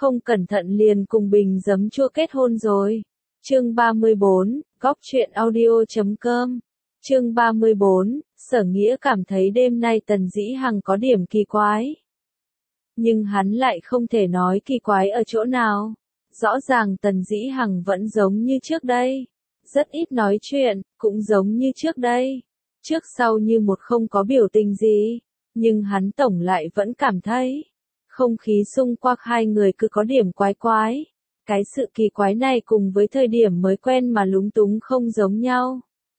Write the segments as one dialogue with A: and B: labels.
A: không cẩn thận liền cùng bình giấm chua kết hôn rồi. Chương 34, góc truyện audio.com. Chương 34, Sở Nghĩa cảm thấy đêm nay Tần Dĩ Hằng có điểm kỳ quái. Nhưng hắn lại không thể nói kỳ quái ở chỗ nào. Rõ ràng Tần Dĩ Hằng vẫn giống như trước đây. Rất ít nói chuyện, cũng giống như trước đây. Trước sau như một không có biểu tình gì. Nhưng hắn tổng lại vẫn cảm thấy không khí xung quanh hai người cứ có điểm quái quái. Cái sự kỳ quái này cùng với thời điểm mới quen mà lúng túng không giống nhau.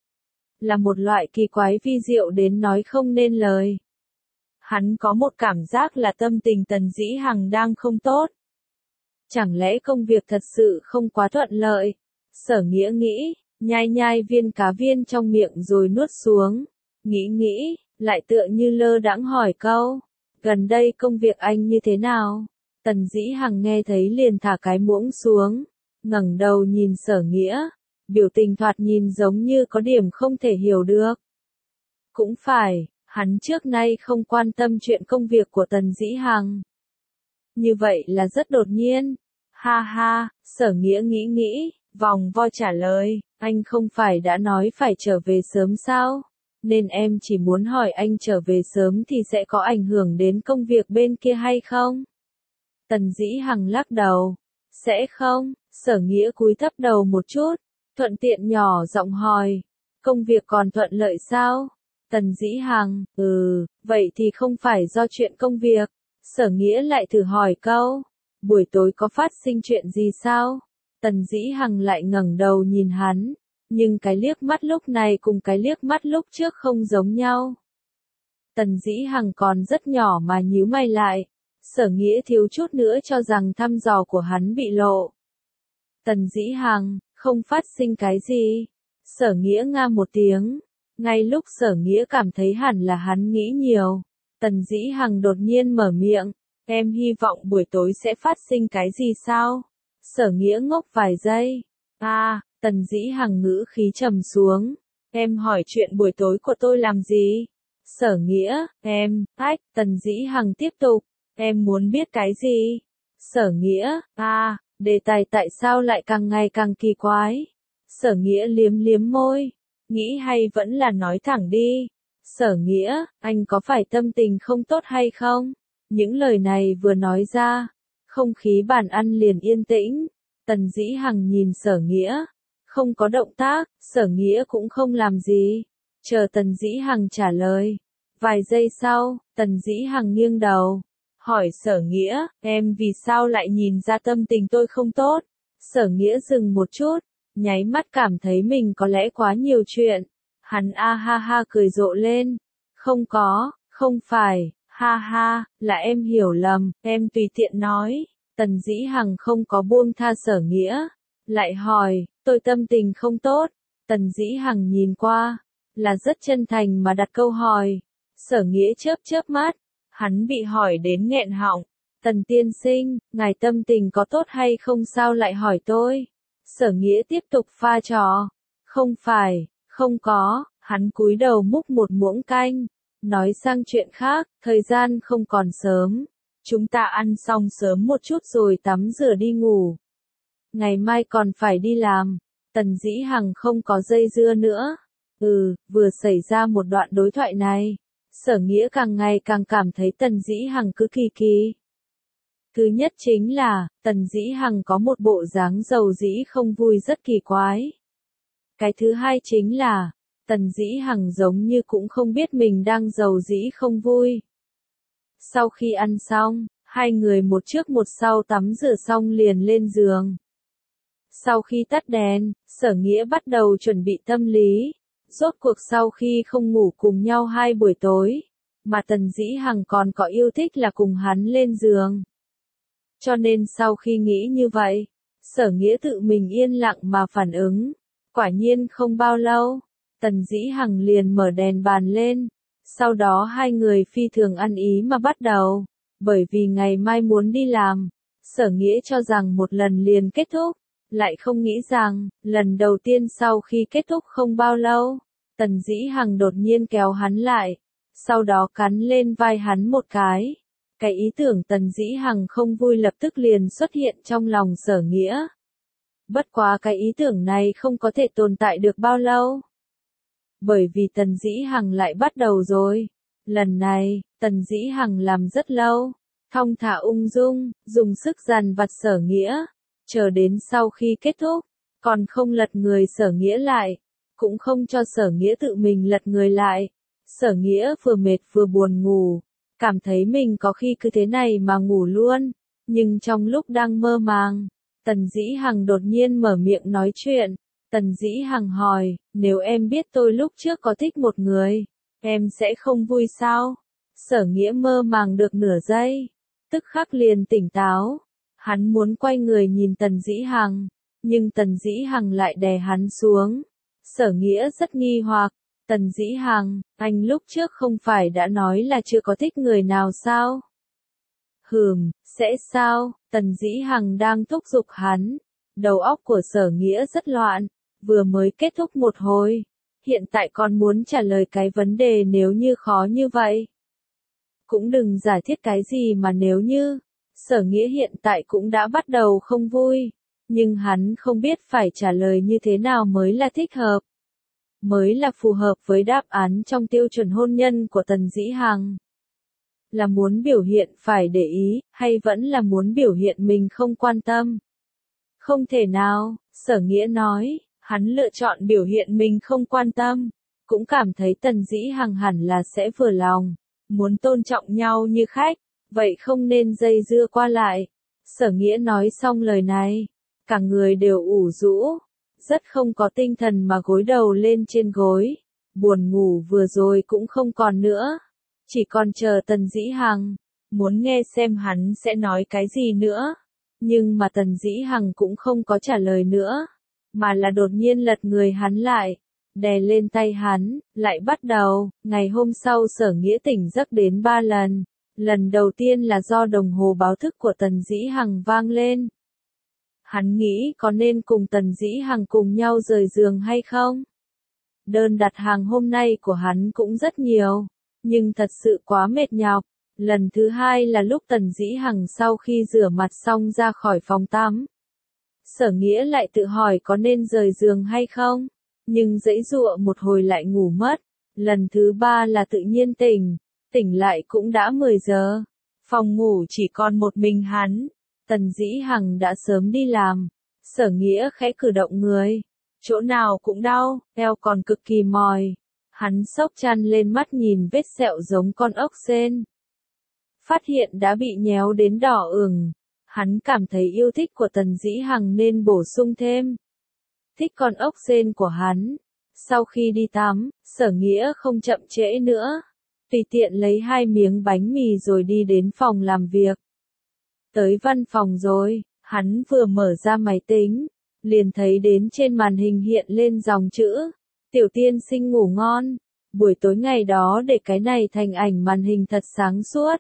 A: Là một loại kỳ quái vi diệu đến nói không nên lời. Hắn có một cảm giác là tâm tình Tần Dĩ Hằng đang không tốt. Chẳng lẽ công việc thật sự không quá thuận lợi? Sở Nghĩa nghĩ, nhai nhai viên cá viên trong miệng rồi nuốt xuống. Nghĩ, lại tựa như lơ đãng hỏi câu. Gần đây công việc anh như thế nào? Tần Dĩ Hằng nghe thấy liền thả cái muỗng xuống. Ngẩng đầu nhìn Sở Nghĩa. Biểu tình thoạt nhìn giống như có điểm không thể hiểu được. Cũng phải, hắn trước nay không quan tâm chuyện công việc của Tần Dĩ Hằng. Như vậy là rất đột nhiên. Ha ha, Sở Nghĩa nghĩ, vòng vo trả lời, anh không phải đã nói phải trở về sớm sao? Nên em chỉ muốn hỏi anh trở về sớm thì sẽ có ảnh hưởng đến công việc bên kia hay không? Tần Dĩ Hằng lắc đầu. Sẽ không, Sở Nghĩa cúi thấp đầu một chút, thuận tiện nhỏ giọng hỏi. Công việc còn thuận lợi sao? Tần Dĩ Hằng, vậy thì không phải do chuyện công việc. Sở Nghĩa lại thử hỏi câu. Buổi tối có phát sinh chuyện gì sao? Tần Dĩ Hằng lại ngẩng đầu nhìn hắn. Nhưng cái liếc mắt lúc này cùng cái liếc mắt lúc trước không giống nhau. Tần Dĩ Hằng còn rất nhỏ mà nhíu mày lại. Sở Nghĩa thiếu chút nữa cho rằng thăm dò của hắn bị lộ. Tần Dĩ Hằng, không phát sinh cái gì. Sở Nghĩa nga một tiếng. Ngay lúc Sở Nghĩa cảm thấy hẳn là hắn nghĩ nhiều. Tần Dĩ Hằng đột nhiên mở miệng. Em hy vọng buổi tối sẽ phát sinh cái gì sao? Sở Nghĩa ngốc vài giây. Tần Dĩ Hằng ngữ khí trầm xuống. Em hỏi chuyện buổi tối của tôi làm gì? Sở Nghĩa, Tần Dĩ Hằng tiếp tục. Em muốn biết cái gì? Sở Nghĩa, đề tài tại sao lại càng ngày càng kỳ quái? Sở Nghĩa liếm môi. Nghĩ hay vẫn là nói thẳng đi. Sở Nghĩa, anh có phải tâm tình không tốt hay không? Những lời này vừa nói ra, không khí bàn ăn liền yên tĩnh. Tần Dĩ Hằng nhìn Sở Nghĩa, không có động tác, Sở Nghĩa cũng không làm gì. Chờ Tần Dĩ Hằng trả lời. Vài giây sau, Tần Dĩ Hằng nghiêng đầu, hỏi Sở Nghĩa, em vì sao lại nhìn ra tâm tình tôi không tốt? Sở Nghĩa dừng một chút, nháy mắt cảm thấy mình có lẽ quá nhiều chuyện. Hắn ha ha cười rộ lên. Không có, không phải, ha, là em hiểu lầm, em tùy tiện nói. Tần Dĩ Hằng không có buông tha Sở Nghĩa. Lại hỏi, tôi tâm tình không tốt. Tần Dĩ Hằng nhìn qua, là rất chân thành mà đặt câu hỏi. Sở Nghĩa chớp mắt, hắn bị hỏi đến nghẹn họng. Tần tiên sinh, ngài tâm tình có tốt hay không sao lại hỏi tôi? Sở Nghĩa tiếp tục pha trò. Không phải, không có, hắn cúi đầu múc một muỗng canh. Nói sang chuyện khác, thời gian không còn sớm. Chúng ta ăn xong sớm một chút rồi tắm rửa đi ngủ. Ngày mai còn phải đi làm. Tần Dĩ Hằng không có dây dưa nữa. Vừa xảy ra một đoạn đối thoại này. Sở Nghĩa càng ngày càng cảm thấy Tần Dĩ Hằng cứ kỳ. Thứ nhất chính là, Tần Dĩ Hằng có một bộ dáng giàu dĩ không vui rất kỳ quái. Cái thứ hai chính là, Tần Dĩ Hằng giống như cũng không biết mình đang giàu dĩ không vui. Sau khi ăn xong, hai người một trước một sau tắm rửa xong liền lên giường. Sau khi tắt đèn, Sở Nghĩa bắt đầu chuẩn bị tâm lý. Rốt cuộc sau khi không ngủ cùng nhau 2 buổi tối, mà Tần Dĩ Hằng còn có yêu thích là cùng hắn lên giường. Cho nên sau khi nghĩ như vậy, Sở Nghĩa tự mình yên lặng mà phản ứng. Quả nhiên không bao lâu, Tần Dĩ Hằng liền mở đèn bàn lên. Sau đó hai người phi thường ăn ý mà bắt đầu. Bởi vì ngày mai muốn đi làm, Sở Nghĩa cho rằng một lần liền kết thúc. Lại không nghĩ rằng, lần đầu tiên sau khi kết thúc không bao lâu, Tần Dĩ Hằng đột nhiên kéo hắn lại. Sau đó cắn lên vai hắn một cái. Cái ý tưởng Tần Dĩ Hằng không vui lập tức liền xuất hiện trong lòng Sở Nghĩa. Bất quá cái ý tưởng này không có thể tồn tại được bao lâu. Bởi vì Tần Dĩ Hằng lại bắt đầu rồi. Lần này, Tần Dĩ Hằng làm rất lâu, thong thả ung dung, dùng sức dằn vặt Sở Nghĩa, chờ đến sau khi kết thúc, còn không lật người Sở Nghĩa lại, cũng không cho Sở Nghĩa tự mình lật người lại. Sở Nghĩa vừa mệt vừa buồn ngủ, cảm thấy mình có khi cứ thế này mà ngủ luôn, nhưng trong lúc đang mơ màng, Tần Dĩ Hằng đột nhiên mở miệng nói chuyện. Tần Dĩ Hằng hỏi, nếu em biết tôi lúc trước có thích một người, em sẽ không vui sao? Sở Nghĩa mơ màng được nửa giây, tức khắc liền tỉnh táo. Hắn muốn quay người nhìn Tần Dĩ Hằng, nhưng Tần Dĩ Hằng lại đè hắn xuống. Sở Nghĩa rất nghi hoặc, Tần Dĩ Hằng, anh lúc trước không phải đã nói là chưa có thích người nào sao? Sẽ sao? Tần Dĩ Hằng đang thúc giục hắn. Đầu óc của Sở Nghĩa rất loạn, vừa mới kết thúc một hồi, hiện tại còn muốn trả lời cái vấn đề nếu như khó như vậy. Cũng đừng giải thích cái gì mà nếu như. Sở Nghĩa hiện tại cũng đã bắt đầu không vui, nhưng hắn không biết phải trả lời như thế nào mới là thích hợp, mới là phù hợp với đáp án trong tiêu chuẩn hôn nhân của Tần Dĩ Hằng. Là muốn biểu hiện phải để ý, hay vẫn là muốn biểu hiện mình không quan tâm? Không thể nào, Sở Nghĩa nói, hắn lựa chọn biểu hiện mình không quan tâm, cũng cảm thấy Tần Dĩ Hằng hẳn là sẽ vừa lòng, muốn tôn trọng nhau như khách, vậy không nên dây dưa qua lại. Sở Nghĩa nói xong lời này, cả người đều ủ rũ, rất không có tinh thần mà gối đầu lên trên gối, buồn ngủ vừa rồi cũng không còn nữa, chỉ còn chờ Tần Dĩ Hằng, muốn nghe xem hắn sẽ nói cái gì nữa. Nhưng mà Tần Dĩ Hằng cũng không có trả lời nữa, mà là đột nhiên lật người hắn lại, đè lên tay hắn, lại bắt đầu. Ngày hôm sau Sở Nghĩa tỉnh giấc đến 3 lần. Lần đầu tiên là do đồng hồ báo thức của Tần Dĩ Hằng vang lên. Hắn nghĩ có nên cùng Tần Dĩ Hằng cùng nhau rời giường hay không? Đơn đặt hàng hôm nay của hắn cũng rất nhiều, nhưng thật sự quá mệt nhọc. Lần thứ hai là lúc Tần Dĩ Hằng sau khi rửa mặt xong ra khỏi phòng tắm. Sở Nghĩa lại tự hỏi có nên rời giường hay không, nhưng giãy giụa một hồi lại ngủ mất. Lần thứ ba là tự nhiên tỉnh lại cũng đã 10 giờ. Phòng ngủ chỉ còn một mình hắn. Tần Dĩ Hằng đã sớm đi làm. Sở Nghĩa khẽ cử động người, chỗ nào cũng đau, eo còn cực kỳ mỏi. Hắn xốc chăn lên mắt nhìn vết sẹo giống con ốc sên. Phát hiện đã bị nhéo đến đỏ ửng. Hắn cảm thấy yêu thích của Tần Dĩ Hằng nên bổ sung thêm. Thích con ốc sên của hắn. Sau khi đi tắm, Sở Nghĩa không chậm trễ nữa, tùy tiện lấy 2 miếng bánh mì rồi đi đến phòng làm việc. Tới văn phòng rồi, hắn vừa mở ra máy tính, liền thấy đến trên màn hình hiện lên dòng chữ, Tiểu tiên sinh ngủ ngon. Buổi tối ngày đó để cái này thành ảnh màn hình thật sáng suốt.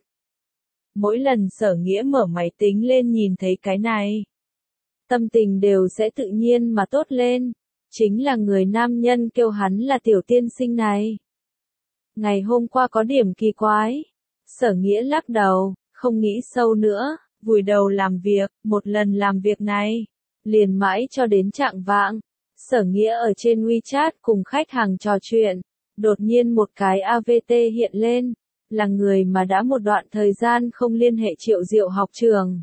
A: Mỗi lần Sở Nghĩa mở máy tính lên nhìn thấy cái này, tâm tình đều sẽ tự nhiên mà tốt lên. Chính là người nam nhân kêu hắn là tiểu tiên sinh này. Ngày hôm qua có điểm kỳ quái. Sở Nghĩa lắc đầu, không nghĩ sâu nữa, vùi đầu làm việc. Một lần làm việc này, liền mãi cho đến chạng vạng. Sở Nghĩa ở trên WeChat cùng khách hàng trò chuyện, đột nhiên một cái AVT hiện lên, là người mà đã một đoạn thời gian không liên hệ Triệu Diệu học trường.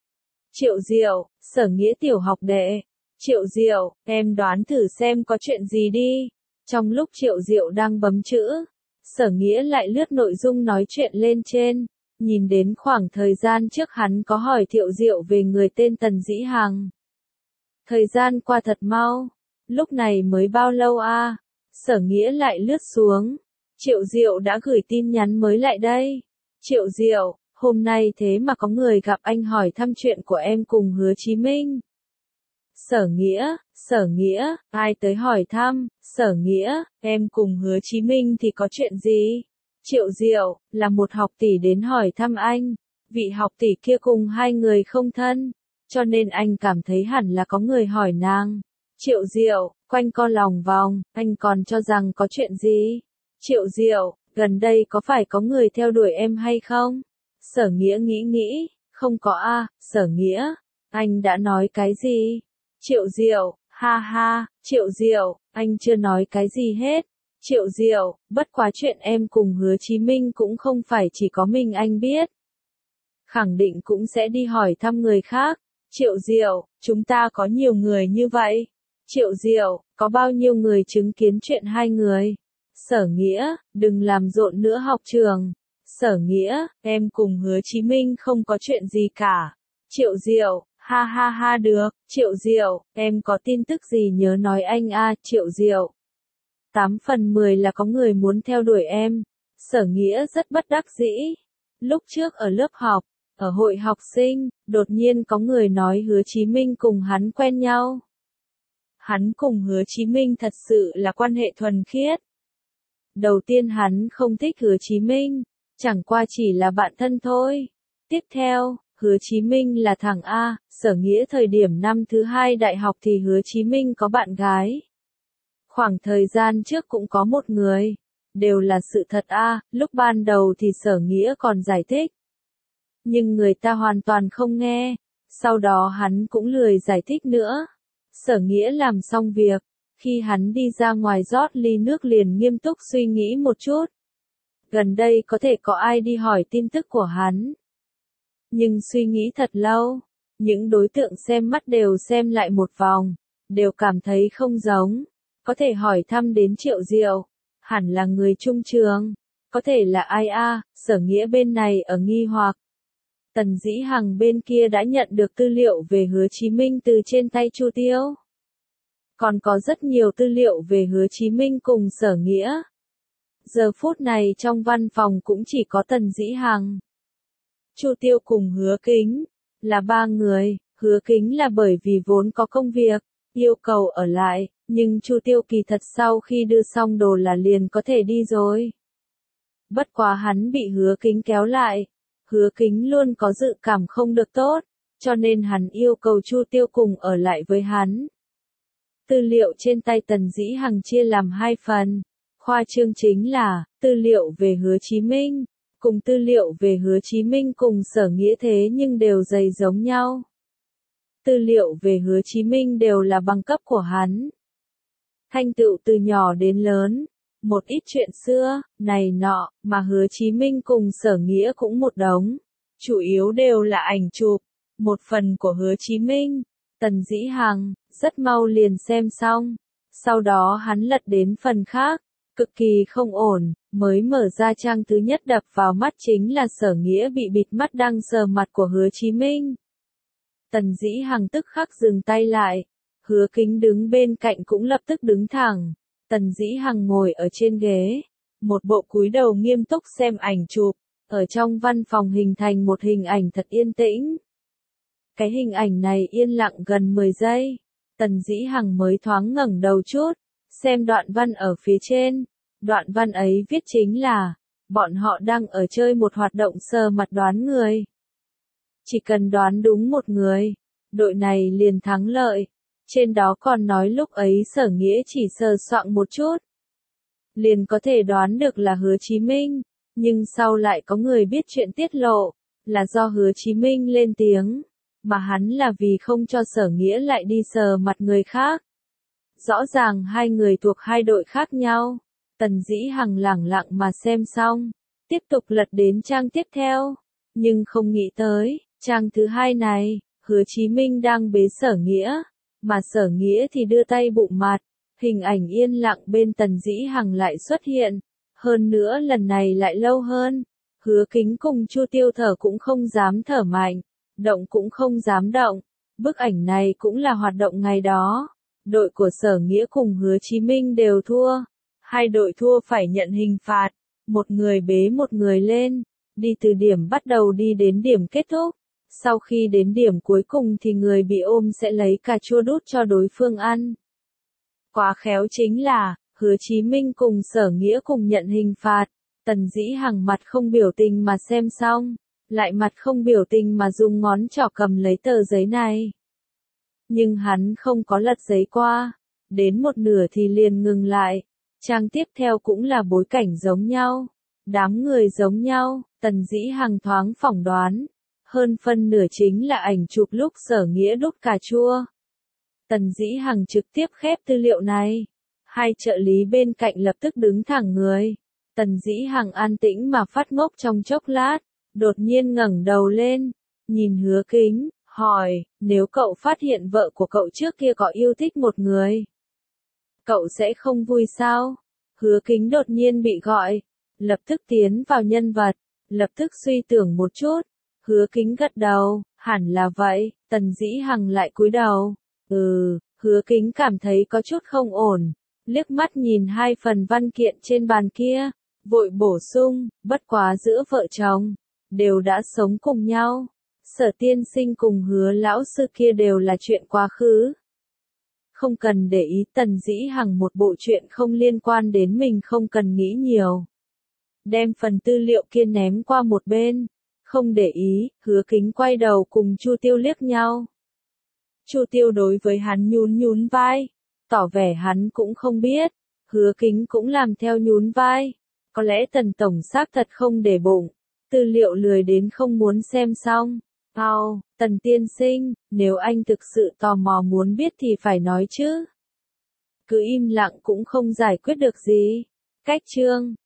A: Triệu Diệu, Sở Nghĩa tiểu học đệ. Triệu Diệu, em đoán thử xem có chuyện gì đi. Trong lúc Triệu Diệu đang bấm chữ, Sở Nghĩa lại lướt nội dung nói chuyện lên trên, nhìn đến khoảng thời gian trước hắn có hỏi Triệu Diệu về người tên Tần Dĩ Hằng. Thời gian qua thật mau, lúc này mới bao lâu a? Sở Nghĩa lại lướt xuống, Triệu Diệu đã gửi tin nhắn mới lại đây. Triệu Diệu, hôm nay thế mà có người gặp anh hỏi thăm chuyện của em cùng Hứa Chí Minh. Sở Nghĩa, ai tới hỏi thăm? Sở Nghĩa, em cùng Hứa Chí Minh thì có chuyện gì? Triệu Diệu, là một học tỷ đến hỏi thăm anh. Vị học tỷ kia cùng 2 người không thân, cho nên anh cảm thấy hẳn là có người hỏi nàng. Triệu Diệu, quanh co lòng vòng, anh còn cho rằng có chuyện gì? Triệu Diệu, gần đây có phải có người theo đuổi em hay không? Sở Nghĩa nghĩ, không có a, Sở Nghĩa, anh đã nói cái gì? Triệu Diệu, ha ha, Triệu Diệu, anh chưa nói cái gì hết. Triệu Diệu, bất quá chuyện em cùng Hứa Chí Minh cũng không phải chỉ có mình anh biết. Khẳng định cũng sẽ đi hỏi thăm người khác. Triệu Diệu, chúng ta có nhiều người như vậy. Triệu Diệu, có bao nhiêu người chứng kiến chuyện hai người? Sở Nghĩa, đừng làm rộn nữa học trường. Sở Nghĩa, em cùng Hứa Chí Minh không có chuyện gì cả. Triệu Diệu, ha ha ha được. Triệu Diệu, em có tin tức gì nhớ nói anh a. Triệu Diệu, 8 phần 10 là có người muốn theo đuổi em. Sở Nghĩa rất bất đắc dĩ. Lúc trước ở lớp học, ở hội học sinh, đột nhiên có người nói Hứa Chí Minh cùng hắn quen nhau. Hắn cùng Hứa Chí Minh thật sự là quan hệ thuần khiết. Đầu tiên hắn không thích Hứa Chí Minh, chẳng qua chỉ là bạn thân thôi. Tiếp theo, Hứa Chí Minh là thằng A, Sở Nghĩa thời điểm năm thứ 2 đại học thì Hứa Chí Minh có bạn gái. Khoảng thời gian trước cũng có một người. Đều là sự thật a, lúc ban đầu thì Sở Nghĩa còn giải thích. Nhưng người ta hoàn toàn không nghe. Sau đó hắn cũng lười giải thích nữa. Sở Nghĩa làm xong việc. Khi hắn đi ra ngoài rót ly nước liền nghiêm túc suy nghĩ một chút. Gần đây có thể có ai đi hỏi tin tức của hắn. Nhưng suy nghĩ thật lâu. Những đối tượng xem mắt đều xem lại một vòng. Đều cảm thấy không giống. Có thể hỏi thăm đến Triệu Diệu. Hẳn là người trung trường. Có thể là ai a? Sở Nghĩa bên này ở nghi hoặc. Tần Dĩ Hằng bên kia đã nhận được tư liệu về Hứa Chí Minh từ trên tay Chu Tiêu. Còn có rất nhiều tư liệu về Hứa Chí Minh cùng Sở Nghĩa. Giờ phút này trong văn phòng cũng chỉ có Tần Dĩ Hằng, Chu Tiêu cùng Hứa Kính. Là 3 người. Hứa Kính là bởi vì vốn có công việc, yêu cầu ở lại. Nhưng Chu Tiêu kỳ thật sau khi đưa xong đồ là liền có thể đi rồi. Bất quá hắn bị Hứa Kính kéo lại. Hứa Kính luôn có dự cảm không được tốt, cho nên hắn yêu cầu Chu Tiêu cùng ở lại với hắn. Tư liệu trên tay Tần Dĩ Hằng chia làm 2 phần. Khoa chương chính là tư liệu về Hứa Chí Minh, cùng tư liệu về Hứa Chí Minh cùng Sở Nghĩa thế nhưng đều dày giống nhau. Tư liệu về Hứa Chí Minh đều là bằng cấp của hắn. Thành tựu từ nhỏ đến lớn, một ít chuyện xưa, này nọ, mà Hứa Chí Minh cùng Sở Nghĩa cũng một đống. Chủ yếu đều là ảnh chụp, một phần của Hứa Chí Minh. Tần Dĩ Hằng, rất mau liền xem xong. Sau đó hắn lật đến phần khác, cực kỳ không ổn, mới mở ra trang thứ nhất đập vào mắt chính là Sở Nghĩa bị bịt mắt đang sờ mặt của Hứa Chí Minh. Tần Dĩ Hằng tức khắc dừng tay lại. Hứa Kính đứng bên cạnh cũng lập tức đứng thẳng. Tần Dĩ Hằng ngồi ở trên ghế. Một bộ cúi đầu nghiêm túc xem ảnh chụp. Ở trong văn phòng hình thành một hình ảnh thật yên tĩnh. Cái hình ảnh này yên lặng gần 10 giây. Tần Dĩ Hằng mới thoáng ngẩng đầu chút. Xem đoạn văn ở phía trên. Đoạn văn ấy viết chính là, bọn họ đang ở chơi một hoạt động sờ mặt đoán người. Chỉ cần đoán đúng một người, đội này liền thắng lợi. Trên đó còn nói lúc ấy Sở Nghĩa chỉ sờ soạng một chút, liền có thể đoán được là Hứa Chí Minh. Nhưng sau lại có người biết chuyện tiết lộ, là do Hứa Chí Minh lên tiếng, mà hắn là vì không cho Sở Nghĩa lại đi sờ mặt người khác. Rõ ràng hai người thuộc hai đội khác nhau. Tần Dĩ Hằng lẳng lặng mà xem xong, tiếp tục lật đến trang tiếp theo. Nhưng không nghĩ tới, trang thứ 2 này, Hứa Chí Minh đang bế Sở Nghĩa, mà Sở Nghĩa thì đưa tay bụng mặt. Hình ảnh yên lặng bên Tần Dĩ Hằng lại xuất hiện. Hơn nữa lần này lại lâu hơn. Hứa Kính cùng Chu Tiêu thở cũng không dám thở mạnh, động cũng không dám động. Bức ảnh này cũng là hoạt động ngày đó. Đội của Sở Nghĩa cùng Hứa Chí Minh đều thua. Hai đội thua phải nhận hình phạt. Một người bế một người lên, đi từ điểm bắt đầu đi đến điểm kết thúc. Sau khi đến điểm cuối cùng thì người bị ôm sẽ lấy cà chua đút cho đối phương ăn. Quá khéo chính là, Hứa Chí Minh cùng Sở Nghĩa cùng nhận hình phạt. Tần Dĩ Hằng mặt không biểu tình mà xem xong, lại mặt không biểu tình mà dùng ngón trỏ cầm lấy tờ giấy này. Nhưng hắn không có lật giấy qua, đến một nửa thì liền ngừng lại. Trang tiếp theo cũng là bối cảnh giống nhau. Đám người giống nhau, Tần Dĩ Hằng thoáng phỏng đoán. Hơn phân nửa chính là ảnh chụp lúc Sở Nghĩa đút cà chua. Tần Dĩ Hằng trực tiếp khép tư liệu này. Hai trợ lý bên cạnh lập tức đứng thẳng người. Tần Dĩ Hằng an tĩnh mà phát ngốc trong chốc lát, đột nhiên ngẩng đầu lên, nhìn Hứa Kính, hỏi, nếu cậu phát hiện vợ của cậu trước kia có yêu thích một người, cậu sẽ không vui sao? Hứa Kính đột nhiên bị gọi, lập tức tiến vào nhân vật, lập tức suy tưởng một chút. Hứa Kính gật đầu, hẳn là vậy. Tần Dĩ Hằng lại cúi đầu. Hứa Kính cảm thấy có chút không ổn, liếc mắt nhìn hai phần văn kiện trên bàn kia, vội bổ sung, bất quá giữa vợ chồng, đều đã sống cùng nhau. Sở tiên sinh cùng Hứa lão sư kia đều là chuyện quá khứ. Không cần để ý. Tần Dĩ Hằng một bộ chuyện không liên quan đến mình không cần nghĩ nhiều. Đem phần tư liệu kia ném qua một bên. Không để ý. Hứa Kính quay đầu cùng Chu Tiêu liếc nhau. Chu Tiêu đối với hắn nhún nhún vai, tỏ vẻ hắn cũng không biết. Hứa Kính cũng làm theo nhún vai. Có lẽ Tần tổng xác thật không để bụng, tư liệu lười đến không muốn xem xong. Tần tiên sinh, nếu anh thực sự tò mò muốn biết thì phải nói chứ. Cứ im lặng cũng không giải quyết được gì. Cách chương